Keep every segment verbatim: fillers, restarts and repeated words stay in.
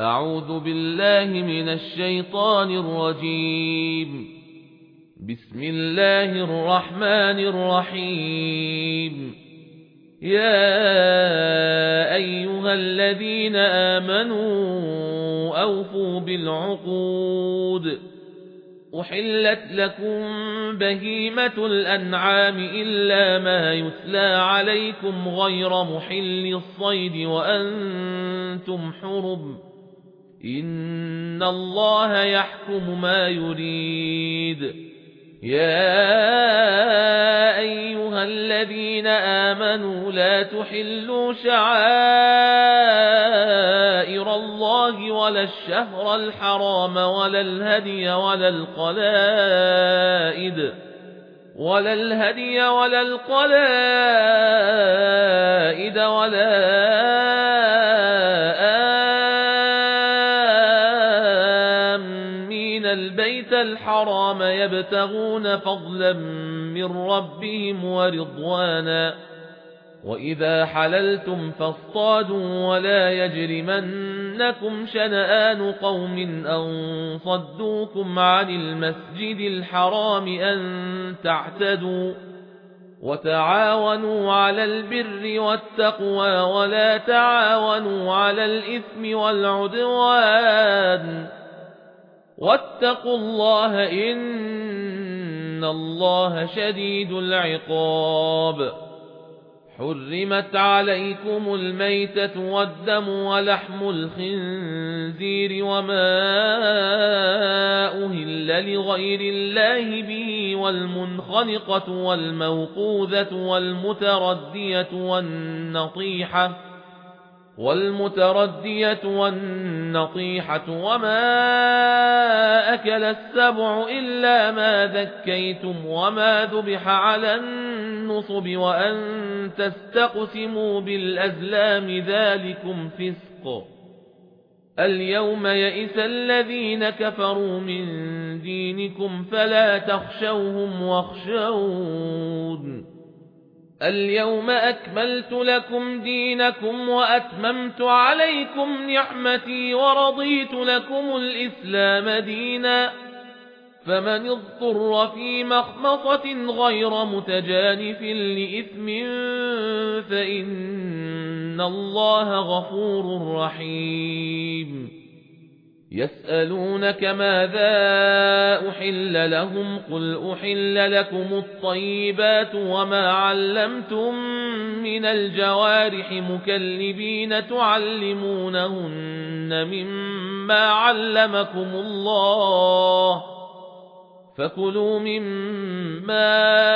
أعوذ بالله من الشيطان الرجيم. بسم الله الرحمن الرحيم. يا أيها الذين آمنوا أوفوا بالعقود. أحلت لكم بهيمة الأنعام إلا ما يتلى عليكم غير محل الصيد وأنتم حرم. إن الله يحكم ما يريد. يا أيها الذين آمنوا لا تحلوا شعائر الله ولا الشهر الحرام ولا الهدي ولا القلائد ولا الهدي ولا القلائد ولا البيت الحرام يبتغون فضلا من ربهم ورضوانا. وإذا حللتم فاصطادوا ولا يجرمنكم شنآن قوم أن صدوكم عن المسجد الحرام أن تعتدوا. وتعاونوا على البر والتقوى ولا تعاونوا على الإثم والعدوان. واتقوا الله إن الله شديد العقاب. حرمت عليكم الميتة والدم ولحم الخنزير وما أهل لغير الله به والمنخنقة والموقوذة والمتردية والنطيحة والمتردية والنطيحة وما أكل السبع إلا ما ذكيتم وما ذبح على النصب وأن تستقسموا بالأزلام ذلكم فسق. اليوم يئس الذين كفروا من دينكم فلا تخشوهم واخشون. اليوم أكملت لكم دينكم وأتممت عليكم نعمتي ورضيت لكم الإسلام دينا. فمن اضطر في مخمصة غير متجانف لإثم فإن الله غفور رحيم. يسألونك ماذا أحل لهم قل أحل لكم الطيبات وما علمتم من الجوارح مكلبين تعلمونهن مما علمكم الله فكلوا مما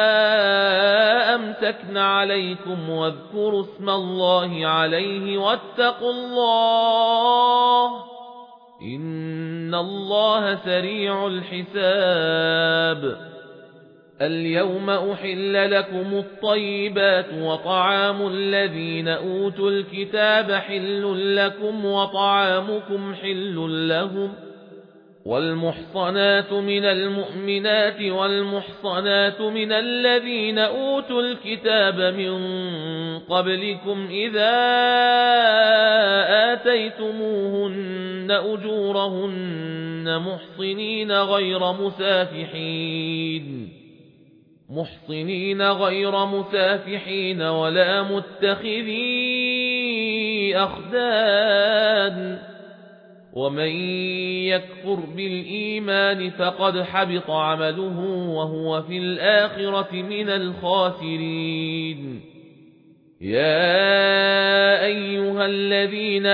أمسكن عليكم واذكروا اسم الله عليه واتقوا الله إن الله سريع الحساب. اليوم أحل لكم الطيبات وطعام الذين أوتوا الكتاب حل لكم وطعامكم حل لهم. والمحصنات من المؤمنات والمحصنات من الذين أوتوا الكتاب من قبلكم إذا آتيتموهن أجورهن محصنين غير مسافحين محصنين غير مسافحين ولا متخذي أخدان. ومن يكفر بالإيمان فقد حبط عمله وهو في الآخرة من الخاسرين. يا أيها الذين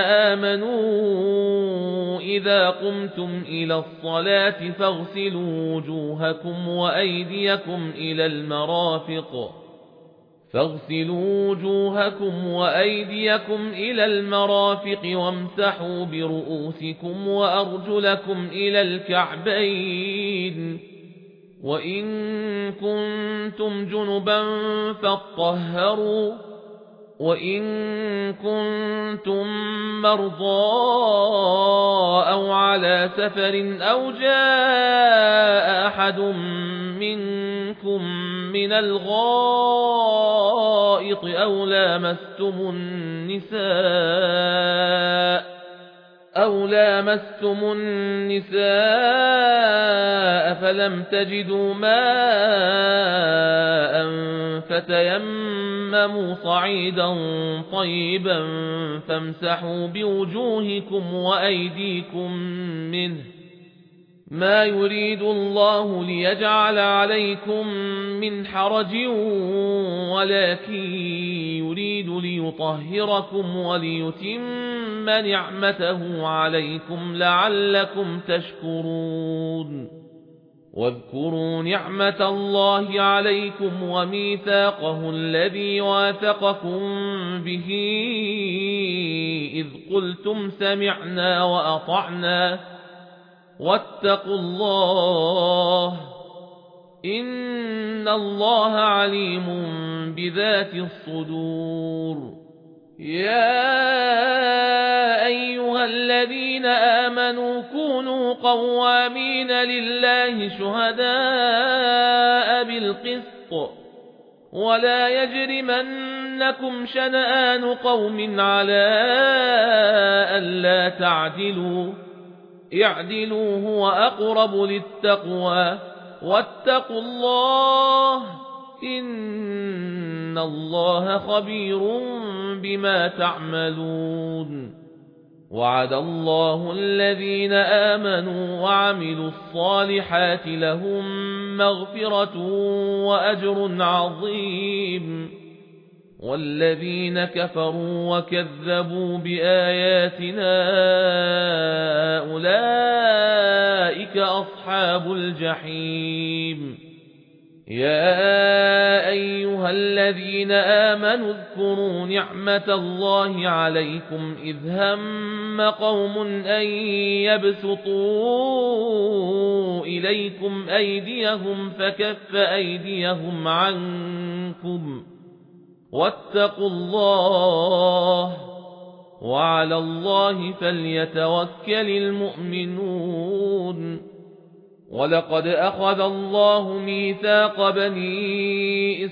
آمنوا إذا قمتم إلى الصلاة فاغسلوا وجوهكم وأيديكم إلى المرافق فاغسلوا وجوهكم وأيديكم إلى المرافق وامسحوا برؤوسكم وأرجلكم إلى الكعبين. وإن كنتم جنبا فاطهروا وإن كنتم مرضى أو على سفر أو جاء أحد منكم من الغائط أو لامستم النساء أو لامستم النساء فلم تجدوا ماء فتيمموا صعيدا طيبا فامسحوا بوجوهكم وأيديكم منه ما يريد الله ليجعل عليكم من حرج ولكن يريد ليطهركم وليتم نعمته عليكم لعلكم تشكرون واذكروا نعمة الله عليكم وميثاقه الذي واثقكم به إذ قلتم سمعنا وأطعنا واتقوا الله إن الله عليم بذات الصدور يا أيها الذين آمنوا كونوا قوامين لله شهداء بالقسط ولا يجرمنكم شنآن قوم على ألا تعدلوا اعدلوا هو أقرب للتقوى واتقوا الله إن الله خبير بما تعملون وعد الله الذين آمنوا وعملوا الصالحات لهم مغفرة وأجر عظيم والذين كفروا وكذبوا بآياتنا أولئك أصحاب الجحيم يا أيها الذين آمنوا اذكروا نعمة الله عليكم إذ هم قوم أن يبسطوا إليكم أيديهم فكف أيديهم عنكم واتقوا الله وعلى الله فليتوكل المؤمنون ولقد أخذ الله ميثاق بني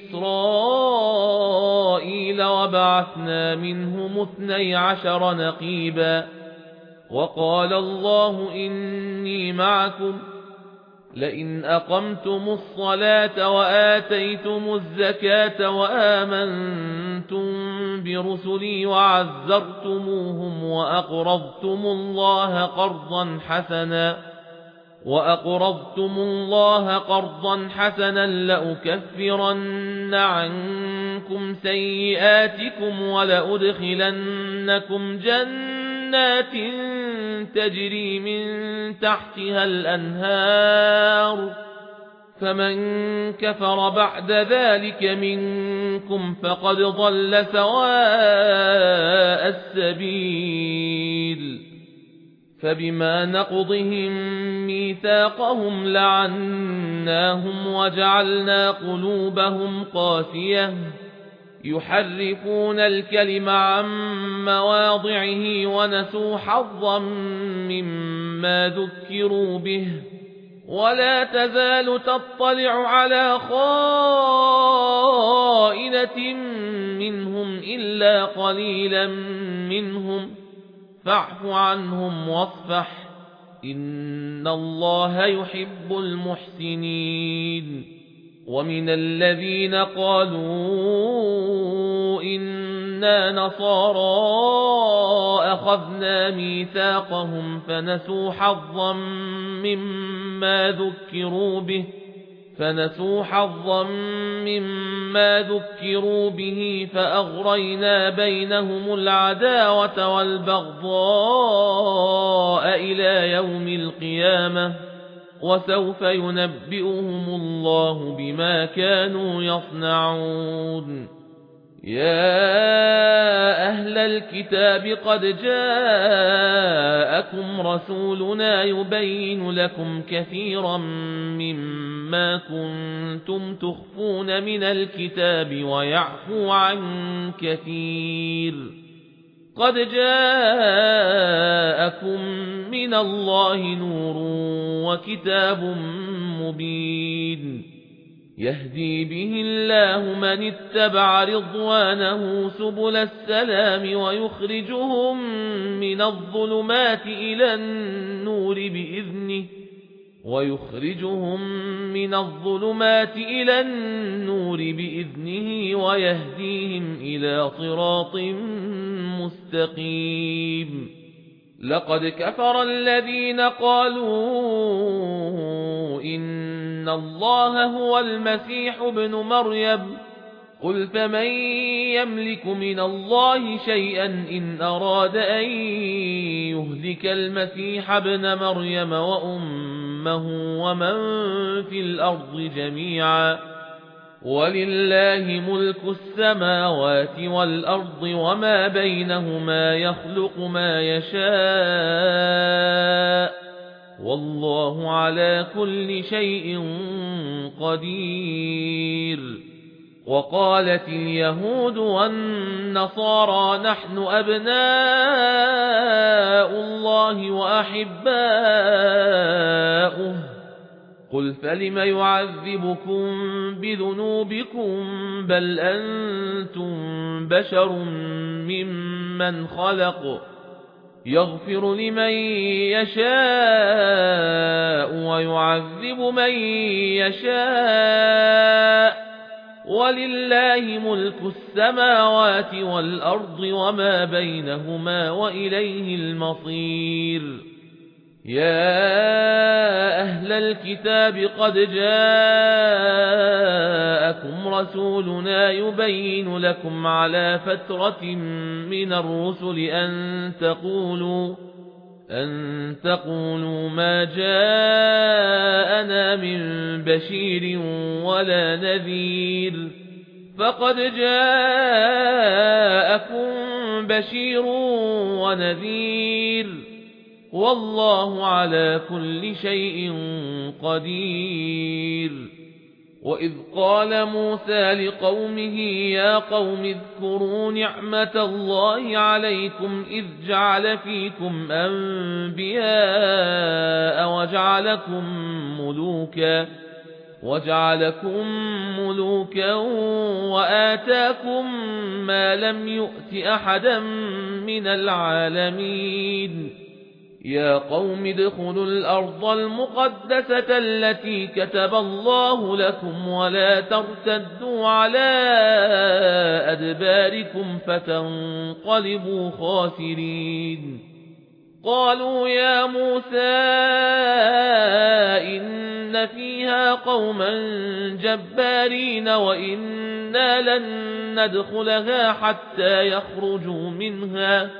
إسرائيل وبعثنا منهم اثني عشر نقيبا وقال الله إني معكم لئن أقمتم الصلاة وآتيتم الزكاة وآمنتم برسلي وعزرتموهم وأقرضتم الله قرضا حسنا وأقرضتم الله قرضا حسنا لأكفرن عنكم سيئاتكم ولأدخلنكم جنات تجري من تحتها الأنهار فمن كفر بعد ذلك منكم فقد ضل سواء السبيل فبما نقضهم ميثاقهم لعناهم وجعلنا قلوبهم قاسية يحرفون الكلم عن مواضعه ونسوا حظا مما ذكروا به ولا تزال تطلع على خائنة منهم إلا قليلا منهم فاعف عنهم واصفح إن الله يحب المحسنين ومن الذين قالوا إنا نصارى أخذنا ميثاقهم فنسوا حظا مما ذكروا به فنسوا حظا مما ذكروا به فأغرينا بينهم العداوة والبغضاء إلى يوم القيامة وسوف ينبئهم الله بما كانوا يصنعون يا أهل الكتاب قد جاءكم رسولنا يبين لكم كثيرا مما كنتم تخفون من الكتاب ويعفو عن كثير قد جاءكم من الله نور وكتاب مبين يهدي به الله من اتبع رضوانه سبل السلام ويخرجهم من الظلمات إلى النور بإذنه ويخرجهم من الظلمات إلى النور بإذنه ويهديهم إلى صراط مستقيم. لقد كفر الذين قالوا إن الله هو المسيح ابن مريم قل فمن يملك من الله شيئا إن أراد أن يهلك المسيح ابن مريم وأمه ومن في الأرض جميعا ولله ملك السماوات والأرض وما بينهما يخلق ما يشاء والله على كل شيء قدير. وقالت اليهود والنصارى نحن أبناء الله وأحباؤه قل فلم يعذبكم بذنوبكم بل أنتم بشر ممن خلق يغفر لمن يشاء ويعذب من يشاء ولله ملك السماوات والأرض وما بينهما وإليه المصير. يا أهل الكتاب قد جاءكم رسولنا يبين لكم على فترة من الرسل أن تقولوا أن تقولوا ما جاءنا من بشير ولا نذير فقد جاءكم بشير ونذير والله على كل شيء قدير. وإذ قال موسى لقومه يا قوم اذكروا نعمة الله عليكم إذ جعل فيكم أنبياء وجعلكم ملوكا وجعلكم ملوكا وآتاكم ما لم يؤت أحدا من العالمين. يا قوم ادخلوا الأرض المقدسة التي كتب الله لكم ولا ترتدوا على أدباركم فتنقلبوا خاسرين. قالوا يا موسى إن فيها قوما جبارين وإنا لن ندخلها حتى يخرجوا منها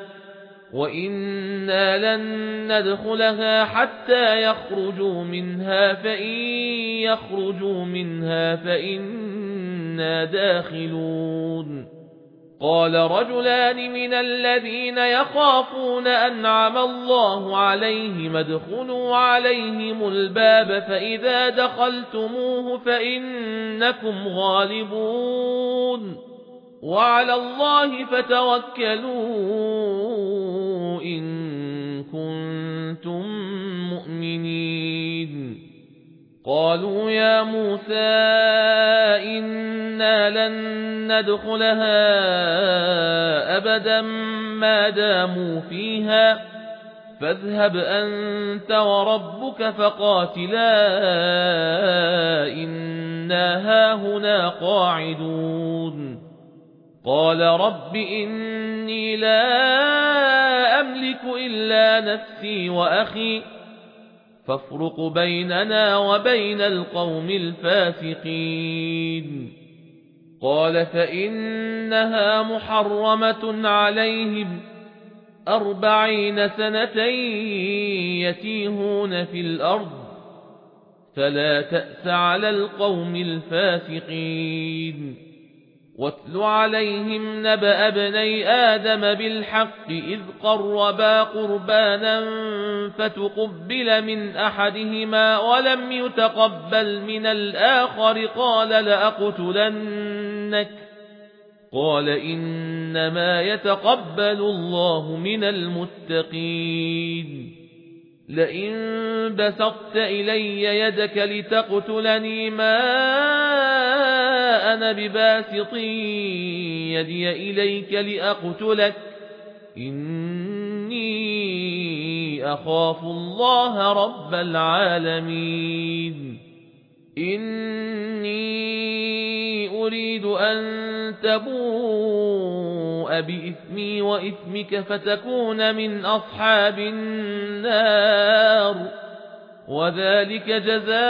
وإنا لن ندخلها حتى يخرجوا منها فإن يخرجوا منها فإنا داخلون. قال رجلان من الذين يخافون أنعم الله عليهم ادخلوا عليهم الباب فإذا دخلتموه فإنكم غالبون وعلى الله فتوكلوا إن كنتم مؤمنين. قالوا يا موسى إنا لن ندخلها أبدا ما داموا فيها فاذهب أنت وربك فقاتلا إنا هاهنا قاعدون. قال رب إني لا أملك إلا نفسي وأخي فافرق بيننا وبين القوم الفاسقين. قال فإنها محرمة عليهم أربعين سنة يتيهون في الأرض فلا تأس على القوم الفاسقين. واتل عليهم نبأ ابني آدم بالحق إذ قربا قربانا فتقبل من أحدهما ولم يتقبل من الآخر قال لأقتلنك قال إنما يتقبل الله من المتقين. لئن بسطت إلي يدك لتقتلني ما أنا بباسط يدي إليك لأقتلك إني أخاف الله رب العالمين إني أريد أن تبوء بإثمي وإثمك فتكون من أصحاب النار وذلك جزاء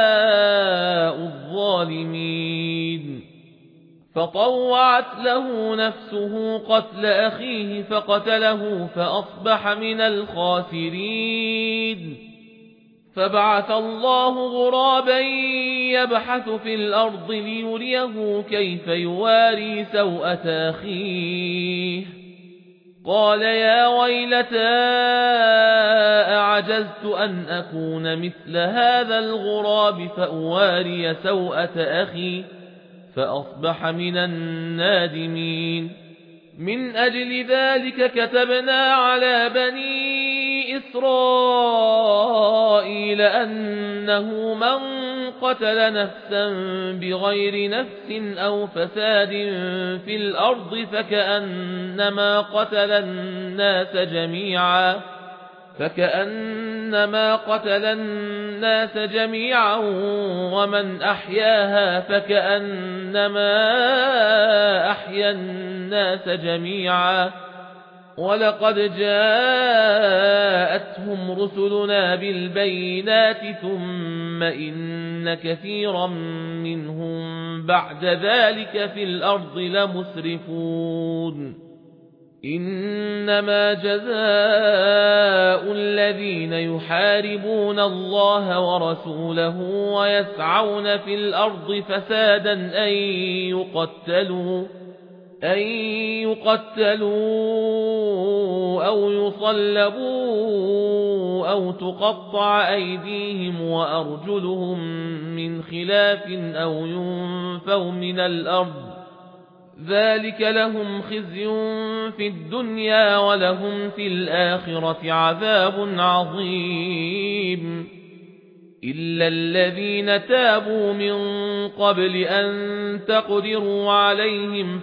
الظالمين فطوعت له نفسه قتل أخيه فقتله فأصبح من الخاسرين فبعث الله غرابا يبحث في الأرض ليريه كيف يواري سوءة أخيه قال يا ويلتى أعجزت أن أكون مثل هذا الغراب فأواري سوءة أخي فأصبح من النادمين من أجل ذلك كتبنا على بني إسرائيل أنه من قتل نفسا بغير نفس أو فساد في الأرض فكأنما قتل الناس جميعا فكأنما قتل الناس جميعا ومن أحياها فكأنما أحيا الناس جميعا ولقد جاءتهم رسلنا بالبينات ثم إن كثيرا منهم بعد ذلك في الأرض لمسرفون إنما جزاء الذين يحاربون الله ورسوله ويسعون في الأرض فسادا أن يقتلوا أن يقتلوا أو يصلبوا أو تقطع أيديهم وأرجلهم من خلاف أو ينفوا من الأرض ذلك لهم خزي في الدنيا ولهم في الآخرة عذاب عظيم إلا الذين تابوا من قبل أن تقدروا عليهم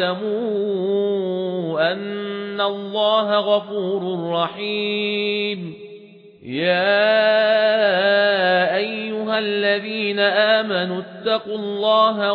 فاعلموا أن الله غفور رحيم يا أيها الذين آمنوا اتقوا الله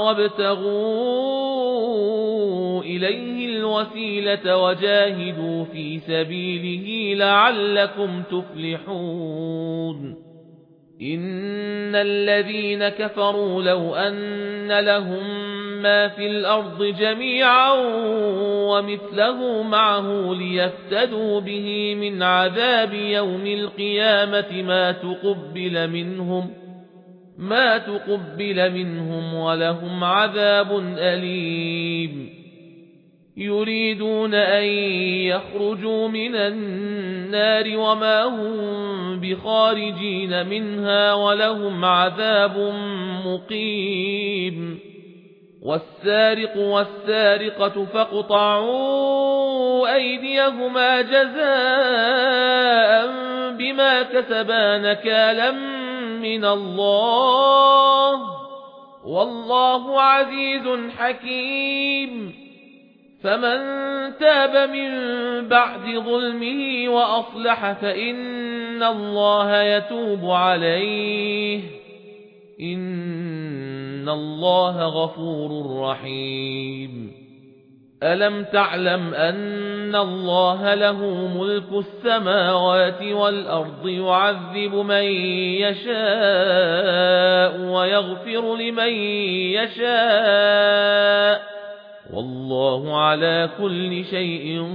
وابتغوا إليه الوسيلة وجاهدوا في سبيله لعلكم تفلحون إن الذين كفروا لو أن لهم ما في الأرض جميعا ومثله معه ليفتدوا به من عذاب يوم القيامة ما تقبل منهم ما تقبل منهم ولهم عذاب أليم يريدون أن يخرجوا من النار وما هم بخارجين منها ولهم عذاب مقيم والسارق والسارقة فاقطعوا أيديهما جزاء بما كسبا نكالا من الله والله عزيز حكيم فمن تاب من بعد ظلمه وأصلح فإن الله يتوب عليه إن الله غفور رحيم ألم تعلم أن الله له ملك السماوات والأرض يعذب من يشاء ويغفر لمن يشاء والله على كل شيء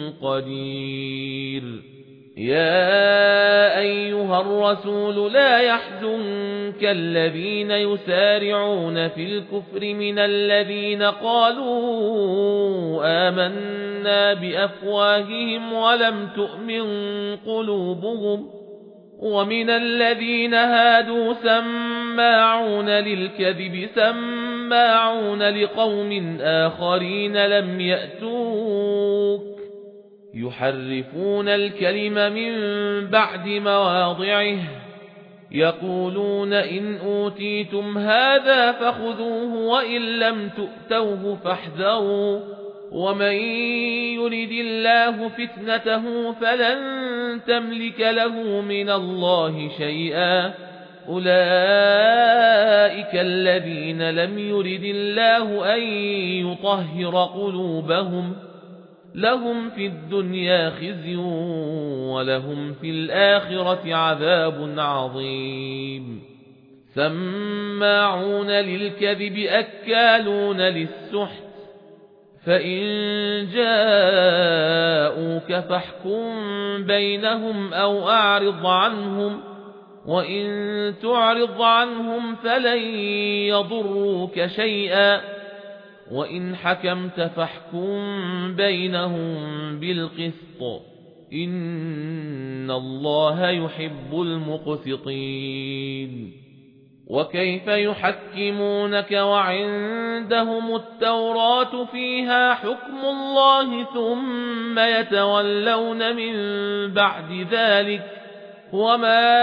قدير يا أيها الرسول لا يحزنك الذين يسارعون في الكفر من الذين قالوا آمنا بأفواههم ولم تؤمن قلوبهم ومن الذين هادوا سماعون للكذب سماعون لقوم آخرين لم يأتوك يحرفون الكلم من بعد مواضعه يقولون إن أوتيتم هذا فخذوه وإن لم تؤتوه فاحذروا ومن يرد الله فتنته فلن تملك له من الله شيئا أولئك الذين لم يرد الله أن يطهر قلوبهم لهم في الدنيا خزي ولهم في الآخرة عذاب عظيم سماعون للكذب أكالون للسحت فإن جاءوك فاحكم بينهم أو أعرض عنهم وإن تعرض عنهم فلن يضروك شيئا وإن حكمت فاحكم بينهم بالقسط إن الله يحب المقسطين وكيف يحكمونك وعندهم التوراة فيها حكم الله ثم يتولون من بعد ذلك وما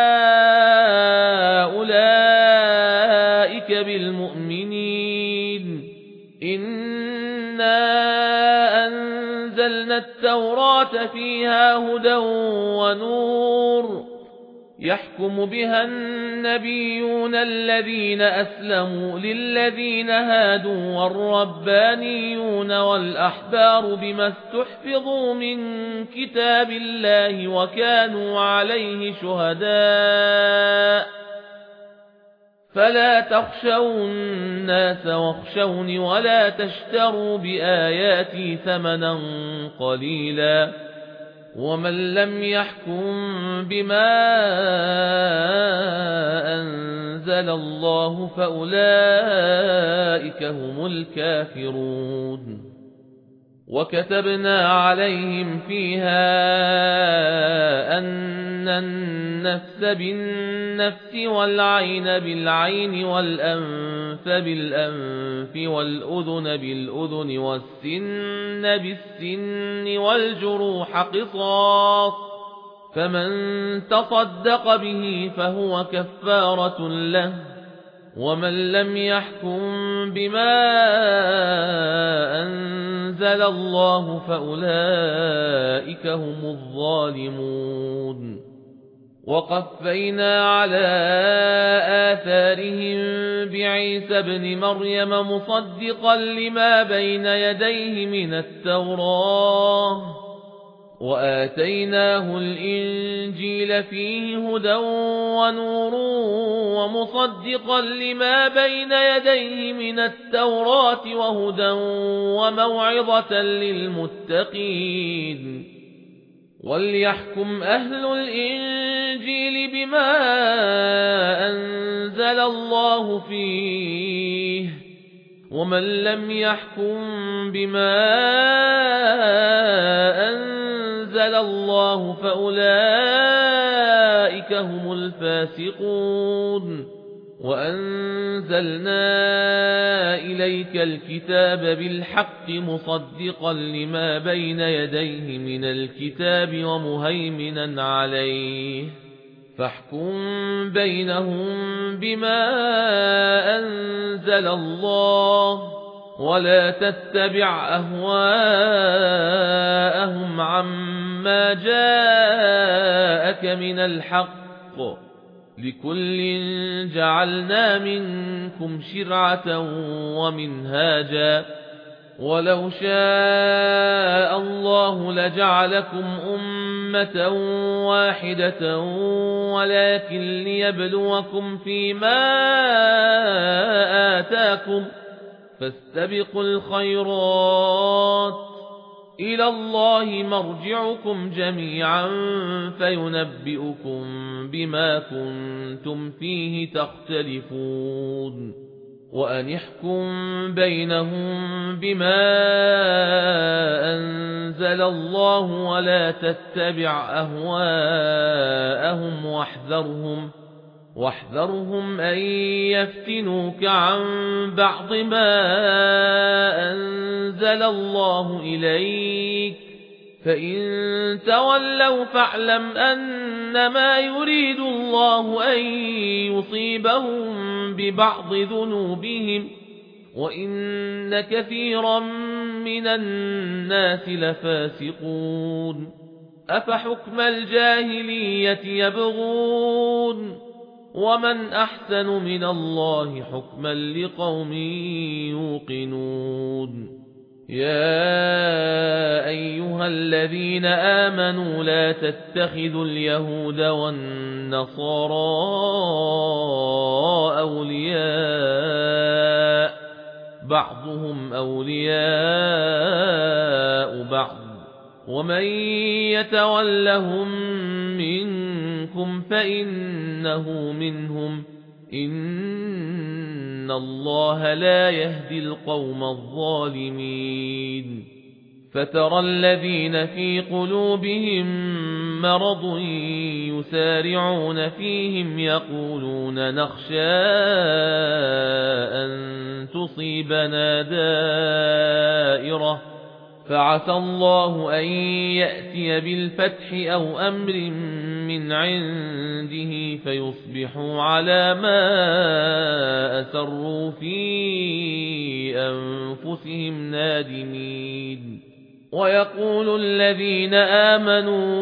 أولئك بالمؤمنين إنا أنزلنا التوراة فيها هدى ونور يحكم بها النبيون الذين أسلموا للذين هادوا والربانيون والأحبار بما استحفظوا من كتاب الله وكانوا عليه شهداء فلا تخشوا الناس واخشوني ولا تشتروا بآياتي ثمنا قليلا ومن لم يحكم بما أنزل الله فأولئك هم الكافرون وكتبنا عليهم فيها أن النفس بالنفس والعين بالعين والأنف بالأنف والأذن بالأذن والسن بالسن والجروح قصاص فمن تصدق به فهو كفارة له ومن لم يحكم بما أنزل الله فأولئك هم الظالمون وقفينا على آثارهم بعيسى ابن مريم مصدقا لما بين يديه من التوراة وآتيناه الإنجيل فيه هدى ونور ومصدقا لما بين يديه من التوراة وهدى وموعظة للمتقين وليحكم أهل الإنجيل بما أنزل الله فيه ومن لم يحكم بما أنزل الله فأولئك هم الفاسقون وأنزلنا إليك الكتاب بالحق مصدقا لما بين يديه من الكتاب ومهيمنا عليه فاحكم بينهم بما أنزل الله ولا تتبع أهواءهم عما جاءك من الحق لكل جعلنا منكم شرعة ومنهاجا ولو شاء الله لجعلكم أمة واحدة ولكن ليبلوكم فيما آتاكم فاستبقوا الخيرات إلى الله مرجعكم جميعا فينبئكم بما كنتم فيه تختلفون وأن احكم بينهم بما أنزل الله ولا تتبع أهواءهم واحذرهم واحذرهم أن يفتنوك عن بعض ما أنزل الله إليك فإن تولوا فاعلم أنما يريد الله أن يصيبهم ببعض ذنوبهم وإن كثيرا من الناس لفاسقون أفحكم الجاهلية يبغون ومن أحسن من الله حكما لقوم يوقنون يا أيها الذين آمنوا لا تتخذوا اليهود والنصارى أولياء بعضهم أولياء بعض ومن يتولهم منكم فإنه منهم إن الله لا يهدي القوم الظالمين فترى الذين في قلوبهم مرض يسارعون فيهم يقولون نخشى أن تصيبنا دائرة فعسى الله أن يأتي بالفتح أو أمر من عنده فيصبحوا على ما أسروا في أنفسهم نادمين ويقول الذين آمنوا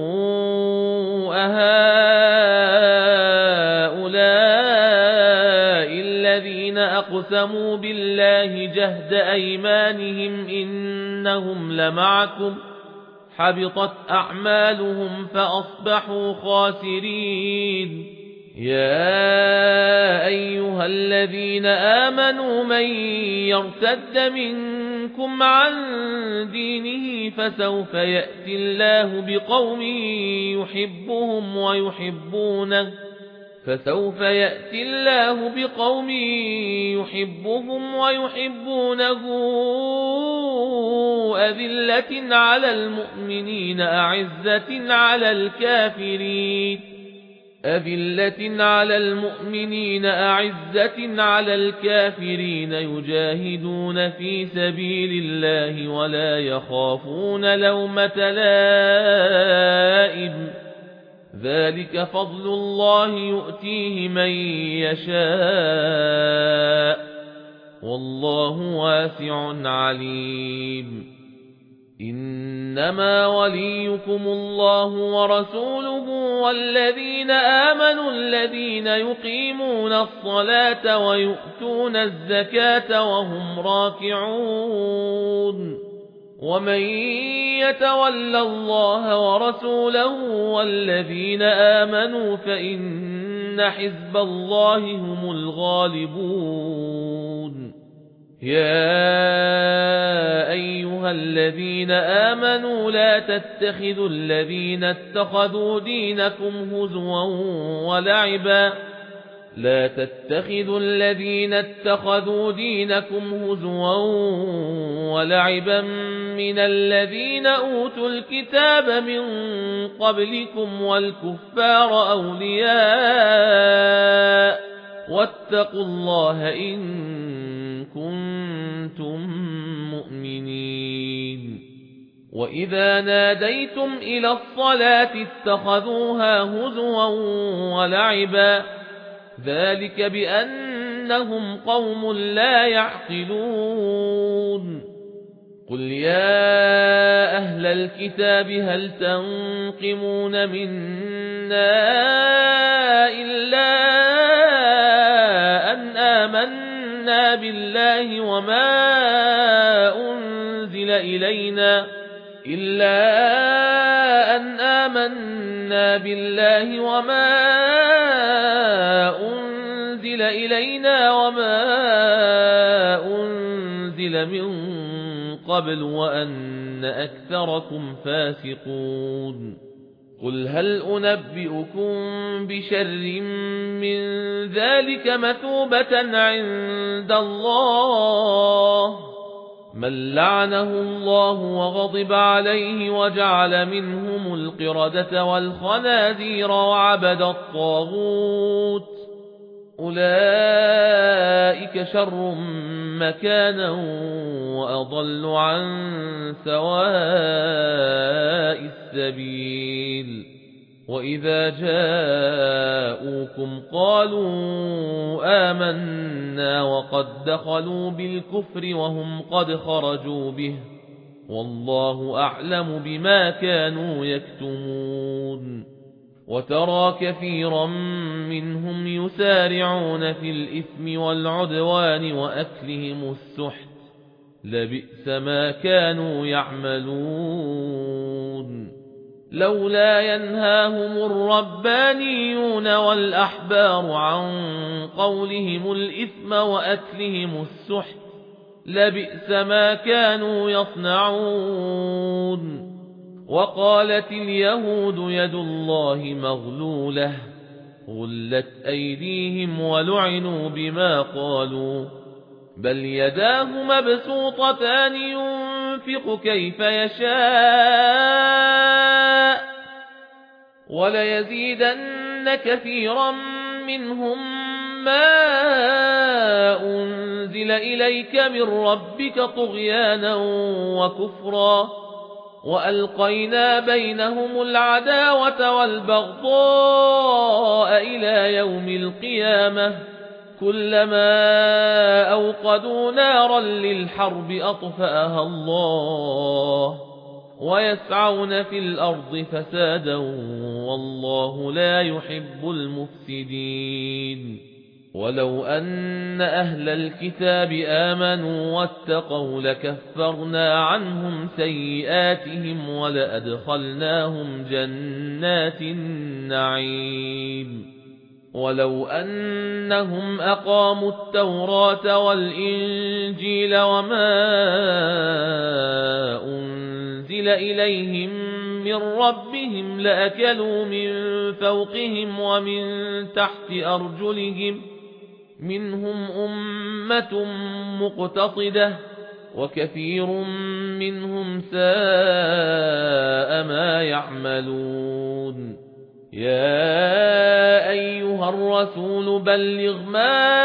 أهؤلاء الذين أقسموا بالله جهد أيمانهم إنهم لمعكم حبطت أعمالهم فأصبحوا خاسرين يا أيها الذين آمنوا من يرتد منكم عن دينه فسوف يأتي الله بقوم يحبهم ويحبونه فسوف يأتي الله بقوم يحبهم ويحبونه أذلة على المؤمنين أعزة على الكافرين أذلة على المؤمنين أعزة على الكافرين يجاهدون في سبيل الله ولا يخافون لومة لائم ذلك فضل الله يؤتيه من يشاء والله واسع عليم إنما وليكم الله ورسوله والذين آمنوا الذين يقيمون الصلاة ويؤتون الزكاة وهم راكعون ومن يتول الله ورسوله والذين آمنوا فإن حزب الله هم الغالبون يا أيها الذين آمنوا لا تتخذوا الذين اتخذوا دينكم هزوا ولعبا لا تتخذوا الذين اتخذوا دينكم هزوا ولعبا من الذين أوتوا الكتاب من قبلكم والكفار أولياء واتقوا الله إن كنتم مؤمنين وإذا ناديتم إلى الصلاة اتخذوها هزوا ولعبا ذلك بأنهم قوم لا يعقلون قل يا أهل الكتاب هل تنقمون منا إلا أن آمنا بالله وما أنزل إلينا إلا أن آمنا بالله وما أنزل إلينا وما أنزل من قبل وأن أكثركم فاسقون قل هل أنبئكم بشر من ذلك مثوبة عند الله من لعنه الله وغضب عليه وجعل منهم القردة والخنازير وعبد الطاغوت أولئك شر مكانا وأضل عن سواء السبيل وإذا جاءوكم قالوا آمنا وقد دخلوا بالكفر وهم قد خرجوا به والله أعلم بما كانوا يكتمون وترى كثيرا منهم يسارعون في الإثم والعدوان وأكلهم السحت لبئس ما كانوا يعملون لولا ينهاهم الربانيون والأحبار عن قولهم الإثم وأكلهم السحت لبئس ما كانوا يصنعون وقالت اليهود يد الله مغلولة غلت أيديهم ولعنوا بما قالوا بل يداه مبسوطتان ينفق كيف يشاء وليزيدن كثيرا منهم ما أنزل إليك من ربك طغيانا وكفرا وألقينا بينهم العداوة والبغضاء إلى يوم القيامة كلما أوقدوا نارا للحرب أطفأها الله ويسعون في الأرض فسادا والله لا يحب المفسدين ولو أن أهل الكتاب آمنوا واتقوا لكفرنا عنهم سيئاتهم ولأدخلناهم جنات النعيم ولو أنهم أقاموا التوراة والإنجيل وما أنزل إليهم من ربهم لأكلوا من فوقهم ومن تحت أرجلهم منهم أمة مقتصدة وكثير منهم ساء ما يعملون يا أيها الرسول بلغ ما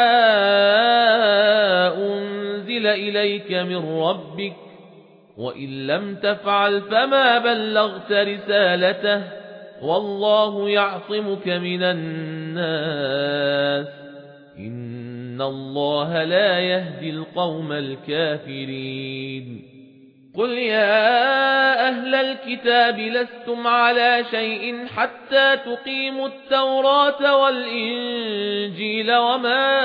أنزل إليك من ربك وإن لم تفعل فما بلغت رسالته والله يعصمك من الناس إن الله لا يهدي القوم الكافرين قل يا أهل الكتاب لستم على شيء حتى تقيموا التوراة والإنجيل وما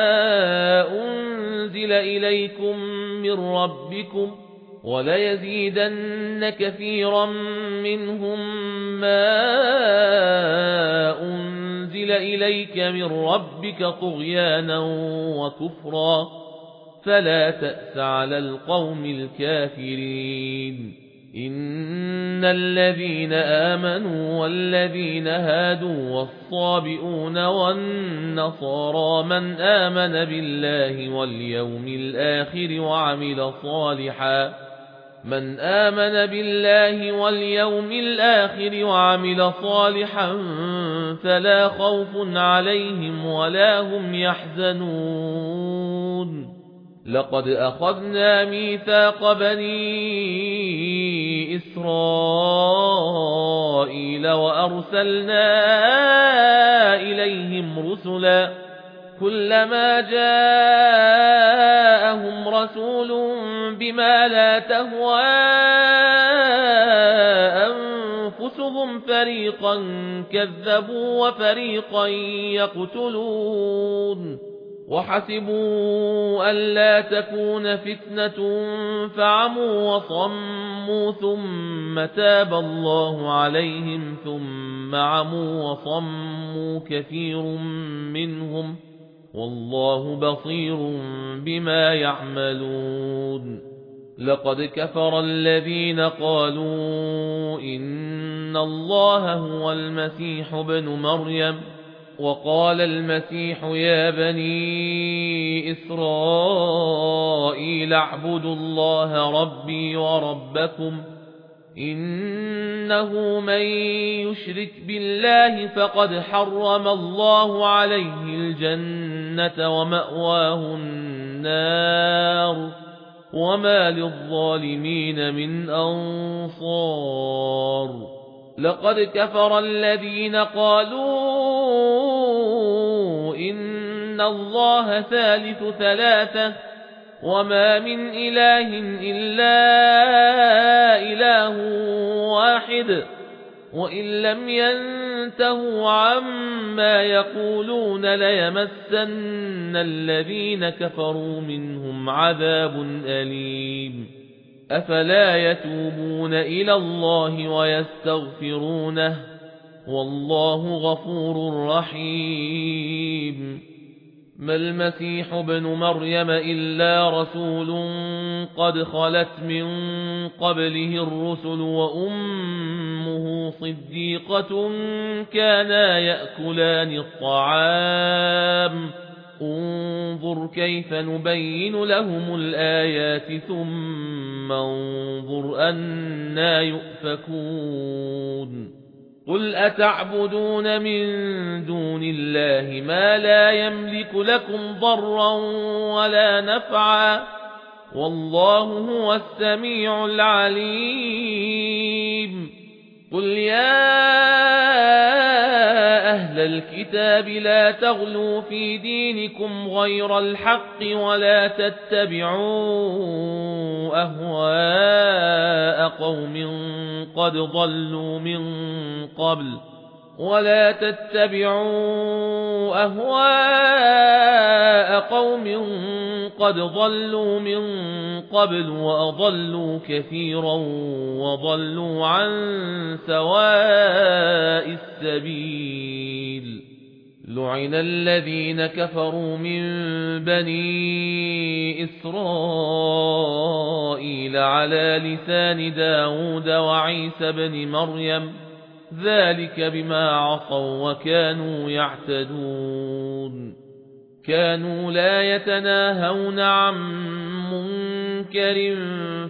أنزل إليكم من ربكم وليزيدن كثيرا منهم ما أنزل إليك من ربك طغيانا وكفرا فلا تأس على القوم الكافرين إن الذين آمنوا والذين هادوا والصابئون والنصارى من آمن بالله واليوم الآخر وعمل صالحا من آمن بالله واليوم الآخر وعمل صالحا فلا خوف عليهم ولا هم يحزنون لقد أخذنا ميثاق بني إسرائيل وأرسلنا إليهم رسلا كلما جاءهم رسول بما لا تهوى أنفسهم فريقا كذبوا وفريقا يقتلون وحسبوا ألا تكون فتنة فعموا وصموا ثم تاب الله عليهم ثم عموا وصموا كثير منهم والله بصير بما يعملون لقد كفر الذين قالوا إن الله هو المسيح ابن مريم وقال المسيح يا بني إسرائيل اعبدوا الله ربي وربكم إنه من يشرك بالله فقد حرم الله عليه الجنة ومأواه النار وما للظالمين من أنصار لقد كفر الذين قالوا إن الله ثالث ثلاثة وما من إله إلا إله واحد وإن لم ينتهوا عما يقولون ليمسن الذين كفروا منهم عذاب أليم أفلا يتوبون إلى الله ويستغفرونه والله غفور رحيم ما المسيح ابن مريم إلا رسول قد خلت من قبله الرسل وأمه صديقة كانا يأكلان الطعام انظر كيف نبين لهم الآيات ثم انظر أنا يؤفكون قل أتعبدون من دون الله ما لا يملك لكم ضرا ولا نفعا والله هو السميع العليم قل يا أهل الكتاب لا تغلوا في دينكم غير الحق ولا تتبعوا أهواء قوم قد ضلوا من قبل ولا تتبعوا أهواء قوم قد ضلوا من قبل وأضلوا كثيرا وضلوا عن سواء السبيل لعن الذين كفروا من بني إسرائيل على لسان داود وعيسى بن مريم ذلك بما عصوا وكانوا يعتدون كانوا لا يتناهون عن منكر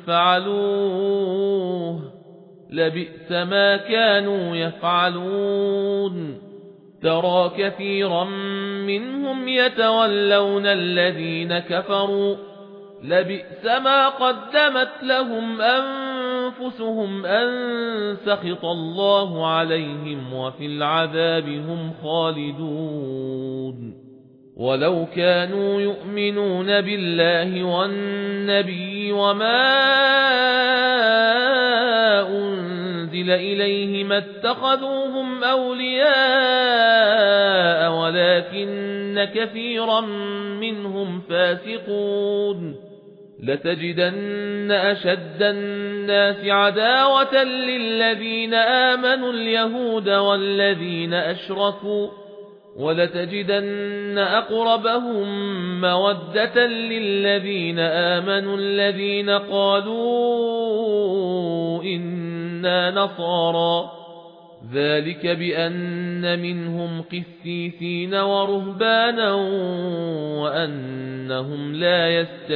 فعلوه لبئس ما كانوا يفعلون ترى كثيرا منهم يتولون الذين كفروا لبئس ما قدمت لهم أنفسهم أن سخط الله عليهم وفي العذاب هم خالدون ولو كانوا يؤمنون بالله والنبي وما أنزل إليه ما اتخذوهم أولياء ولكن كثيرا منهم فاسقون لتجدن أشد الناس عداوة للذين آمنوا اليهود والذين أشركوا ولتجدن أقربهم مودة للذين آمنوا الذين قالوا إنا نصارى ذلك بأن منهم قسيسين ورهبانا وأنهم لا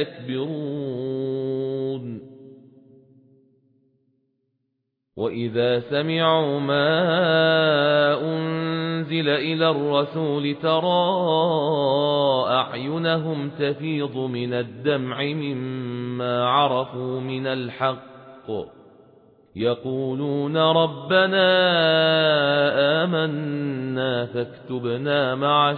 يستكبرون وإذا سمعوا ما أنزل إلى الرسول ترى أعينهم تفيض من الدمع مما عرفوا من الحق يقولون ربنا آمنا فاكتبنا مع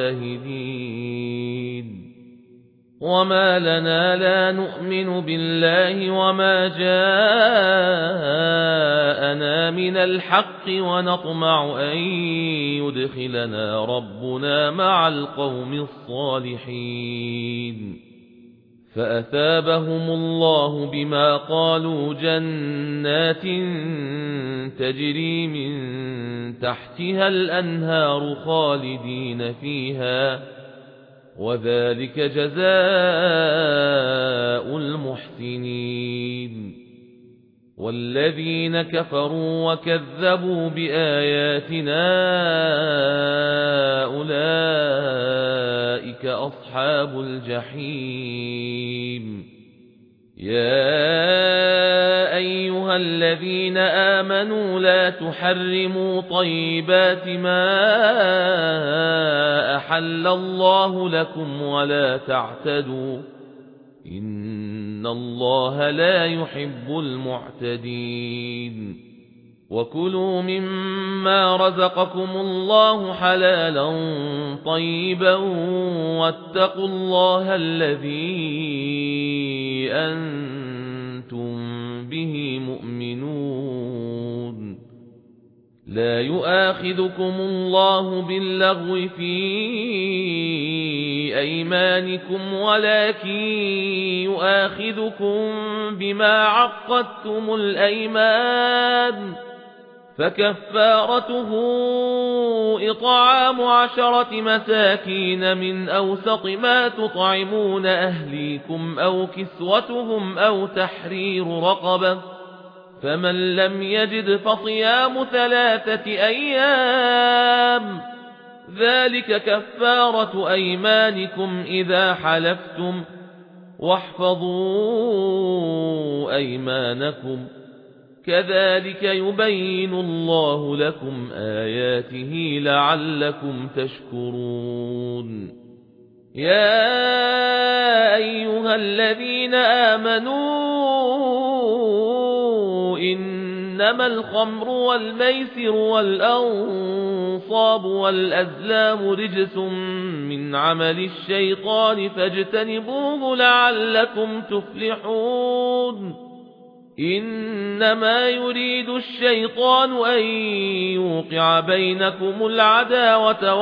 الشاهدين وما لنا لا نؤمن بالله وما جاءنا من الحق ونطمع أن يدخلنا ربنا مع القوم الصالحين فأثابهم الله بما قالوا جنات تجري من تحتها الأنهار خالدين فيها وذلك جزاء المحسنين والذين كفروا وكذبوا بآياتنا أولئك أصحاب الجحيم يا أيها أيها الذين آمنوا لا تحرموا طيبات ما أحل الله لكم ولا تعتدوا إن الله لا يحب المعتدين وكلوا مما رزقكم الله حلالا طيبا واتقوا الله الذي أنتم به مؤمنون لا يؤاخذكم الله باللغو في أيمانكم ولكن يؤاخذكم بما عقدتم الأيمان فكفارته إطعام عشرة مساكين من أوسط ما تطعمون أهليكم أو كسوتهم أو تحرير رقبة فمن لم يجد فصيام ثلاثة أيام ذلك كفارة أيمانكم إذا حلفتم واحفظوا أيمانكم كذلك يبين الله لكم آياته لعلكم تشكرون يا أيها الذين آمنوا إنما الخمر والميسر والأنصاب والأزلام رجس من عمل الشيطان فاجتنبوه لعلكم تفلحون إنما يريد الشيطان أن يوقع بينكم العداوة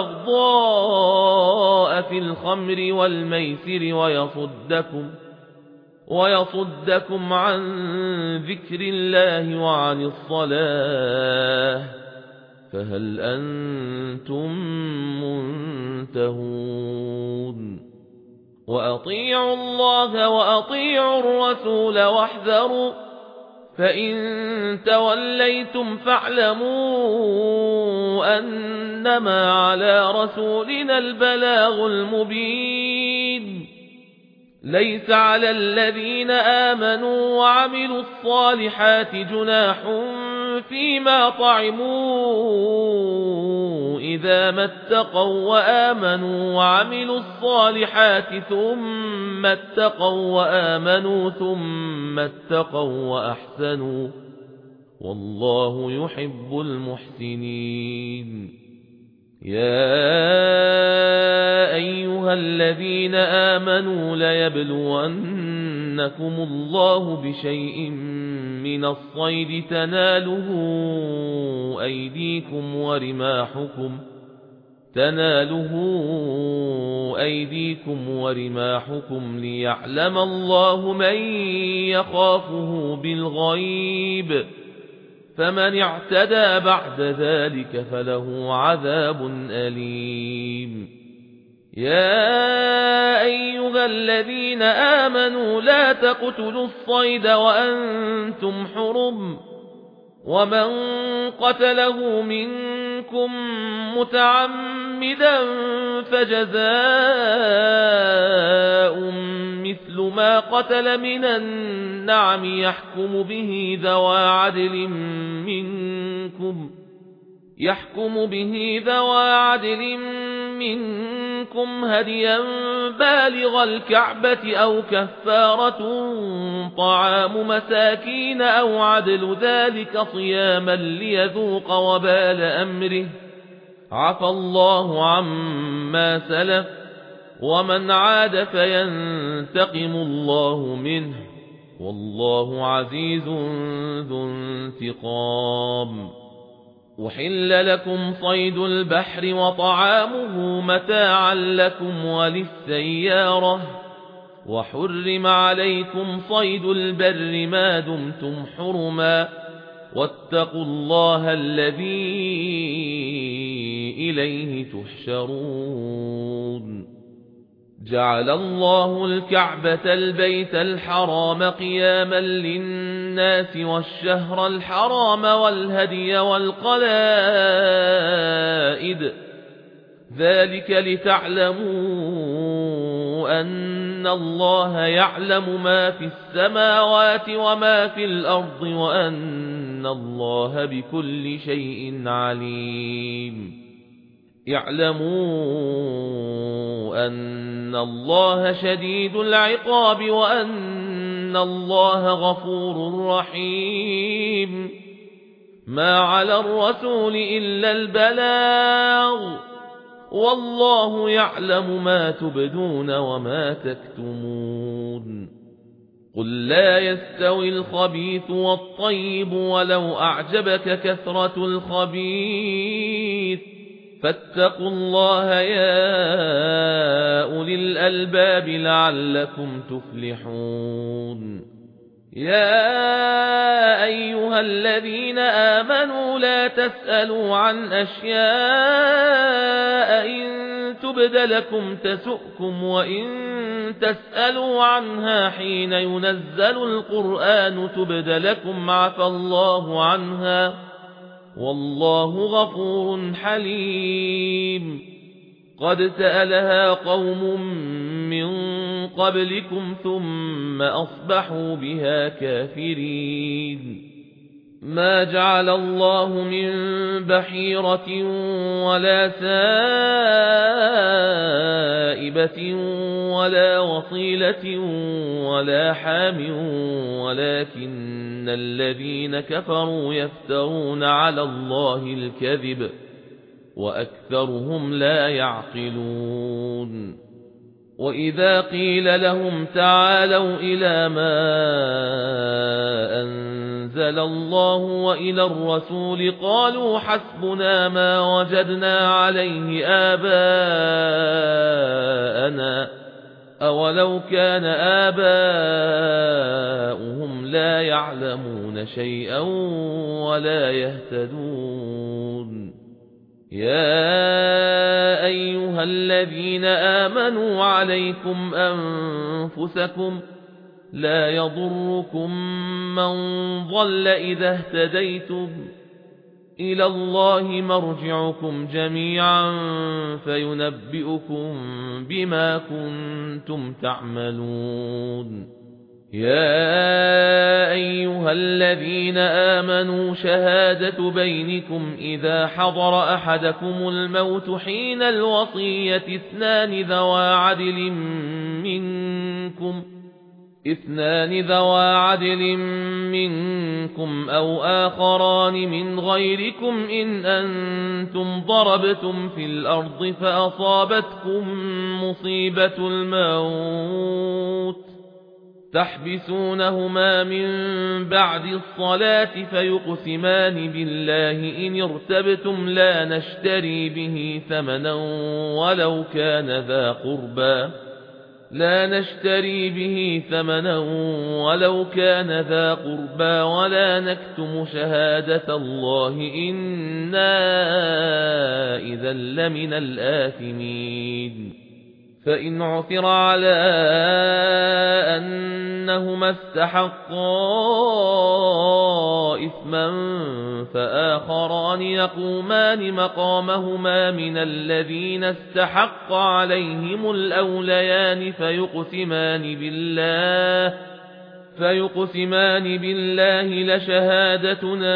والبغضاء في الخمر والميسر ويصدكم ويصدكم عن ذكر الله وعن الصلاة فهل أنتم منتهون وأطيعوا الله وأطيعوا الرسول واحذروا فإن توليتم فاعلموا أنما على رسولنا البلاغ المبين ليس على الذين آمنوا وعملوا الصالحات جناح فيما طعموا إذا ما اتقوا وآمنوا وعملوا الصالحات ثم اتقوا وآمنوا ثم اتقوا وأحسنوا والله يحب المحسنين يا أيها الذين آمنوا ليبلونكم الله بشيء من الصيد تناله أيديكم ورماحكم تناله أيديكم ورماحكم ليعلم الله من يخافه بالغيب فمن اعتدى بعد ذلك فله عذاب أليم يا أيها الذين آمنوا لا تقتلوا الصيد وأنتم حرم ومن قتله منكم متعمدا فجزاء مثل ما قتل من النعم يحكم به ذوى عدل منكم يحكم به ذوى عدل منكم هديا بالغ الكعبة أو كفارة طعام مساكين أو عدل ذلك صياما ليذوق وبال أمره عفى الله عما سلف ومن عاد فينتقم الله منه والله عزيز ذو انتقام أحل لكم صيد البحر وطعامه متاعا لكم وللسيارة وحرم عليكم صيد البر ما دمتم حرما واتقوا الله الذي إليه تحشرون جعل الله الكعبة البيت الحرام قياما للناس والشهر الحرام والهدي والقلائد ذلك لتعلموا أن وأن الله يعلم ما في السماوات وما في الأرض وأن الله بكل شيء عليم. اعلموا أن الله شديد العقاب وأن الله غفور رحيم. ما على الرسول إلا البلاغ والله يعلم ما تبدون وما تكتمون. قل لا يستوي الخبيث والطيب ولو أعجبك كثرة الخبيث فاتقوا الله يا أولي الألباب لعلكم تفلحون. يا أيها الذين آمنوا لا تسألوا عن أشياء إن تبد لكم تسؤكم وإن تسألوا عنها حين ينزل القرآن تبد لكم عفى الله عنها والله غفور حليم. قد سألها قوم من قبلكم ثم أصبحوا بها كافرين. ما جعل الله من بحيرة ولا سائبة ولا وصيلة ولا حام ولكن الذين كفروا يفترون على الله الكذب وأكثرهم لا يعقلون. وإذا قيل لهم تعالوا إلى ما أنزل الله وإلى الرسول قالوا حسبنا ما وجدنا عليه آباءنا أولو كان آباؤهم لا يعلمون شيئا ولا يهتدون. يا أيها الذين آمنوا عليكم أنفسكم لا يضركم من ضل إذا اهتديتم إلى الله مرجعكم جميعا فينبئكم بما كنتم تعملون. يا أيها الذين آمنوا شهادة بينكم إذا حضر أحدكم الموت حين الوصية اثنان ذوى عدل منكم اثنان ذوى عدل منكم أو آخران من غيركم إن أنتم ضربتم في الأرض فأصابتكم مصيبة الموت تحبسونهما من بعد الصلاة فيقسمان بالله إن ارتبتم لا نشتري به ثمنا ولو كان ذا قربى لا نشتري به ثمنا ولو كان ذا قربى ولا نكتم شهادة الله إنا إذا لمن الآثمين. فإن عثر على أنهما استحقا إثما فآخران يقومان مقامهما من الذين استحق عليهم الأوليان فيقسمان بالله فيقسمان بالله لشهادتنا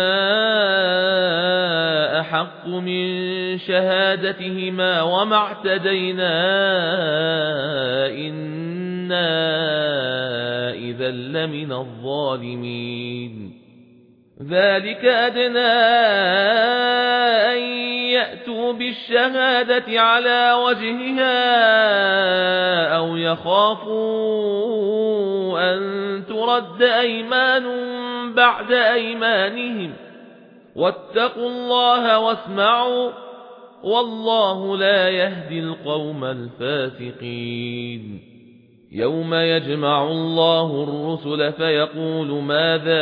أحق من شهادتهما وما اعتدينا إنا إذا لمن الظالمين. ذلك أدنى أن يأتوا بالشهادة على وجهها أو يخافوا أن ترد أيمان بعد أيمانهم واتقوا الله واسمعوا والله لا يهدي القوم الفاسقين. يوم يجمع الله الرسل فيقول ماذا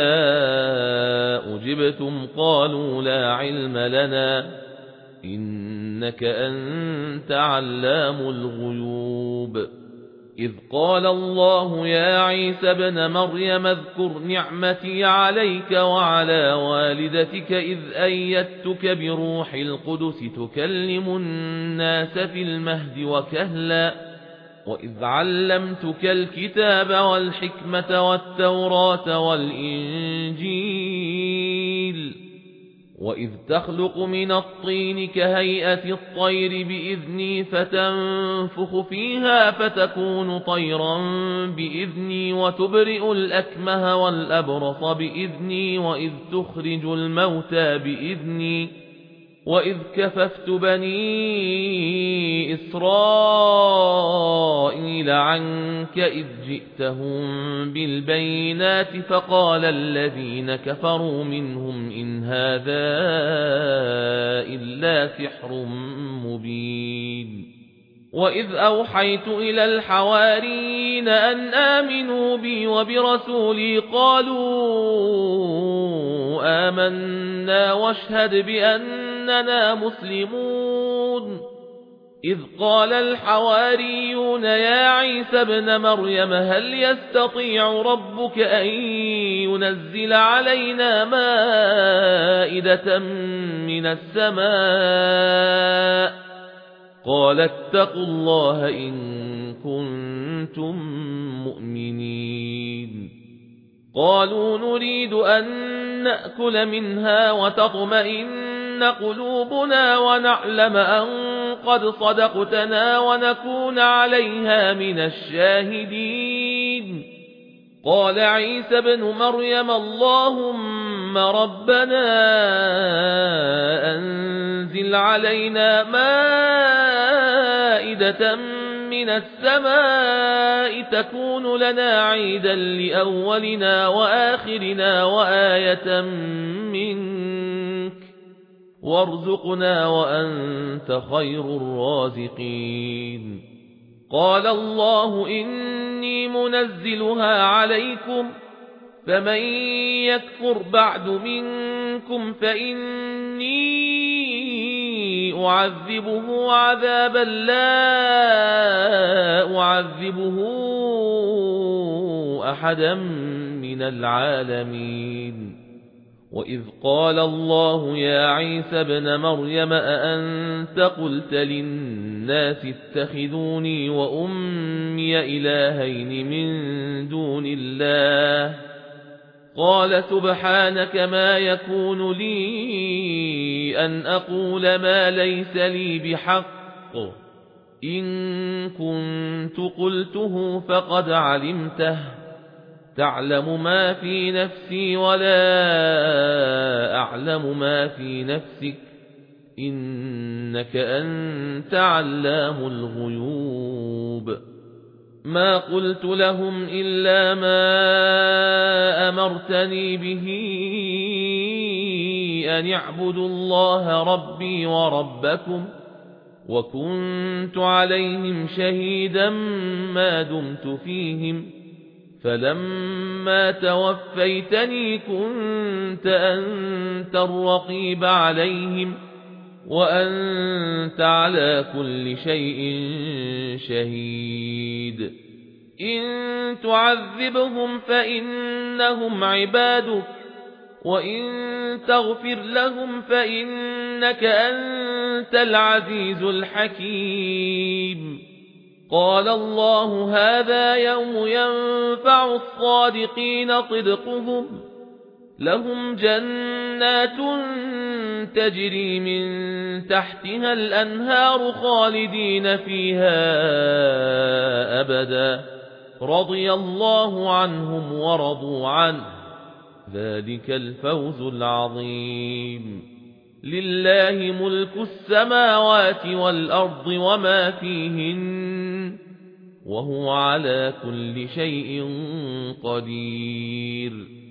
أجبتم قالوا لا علم لنا إنك أنت علام الغيوب. إذ قال الله يا عيسى ابن مريم اذكر نعمتي عليك وعلى والدتك إذ أيدتك بروح القدس تكلم الناس في المهد وكهلا وإذ علمتك الكتاب والحكمة والتوراة والإنجيل وإذ تخلق من الطين كهيئة الطير بإذني فتنفخ فيها فتكون طيرا بإذني وتبرئ الأكمه والأبرص بإذني وإذ تخرج الموتى بإذني وإذ كففت بني إسرائيل عنك إذ جئتهم بالبينات فقال الذين كفروا منهم إن هذا إلا سحر مبين وإذ أوحيت إلى الحواريين أن آمنوا بي وبرسولي قالوا آمنا واشهد بأننا مسلمون إذ قال الحواريون يا عيسى ابن مريم هل يستطيع ربك أن ينزل علينا مائدة من السماء قال اتقوا الله إن كنتم مؤمنين قالوا نريد أن نأكل منها وتطمئن قلوبنا ونعلم أن قد صدقتنا ونكون عليها من الشاهدين قال عيسى ابن مريم اللهم ربنا أنزل علينا مائدة من السماء تكون لنا عيدا لأولنا وآخرنا وآية منك وارزقنا وأنت خير الرازقين قال الله إني منزلها عليكم فمن يكفر بعد منكم فإني أعذبه عذابا لا أعذبه أحدا من العالمين وإذ قال الله يا عيسى ابن مريم أأنت قلت للناس اتخذوني وأمي إلهين من دون الله قال سبحانك ما يكون لي أن أقول ما ليس لي بحق إن كنت قلته فقد علمته تعلم ما في نفسي ولا أعلم ما في نفسك إنك أنت علام الغيوب ما قلت لهم إلا ما أمرتني به أن اعبدوا الله ربي وربكم وكنت عليهم شهيدا ما دمت فيهم فلما توفيتني كنت أنت الرقيب عليهم وأنت على كل شيء شهيد إن تعذبهم فإنهم عبادك وإن تغفر لهم فإنك أنت العزيز الحكيم قال الله هذا يوم ينفع الصادقين صدقهم لهم جنات تجري من تحتها الأنهار خالدين فيها أبدا رضي الله عنهم ورضوا عنه ذلك الفوز العظيم لله ملك السماوات والأرض وما فيهن وهو على كل شيء قدير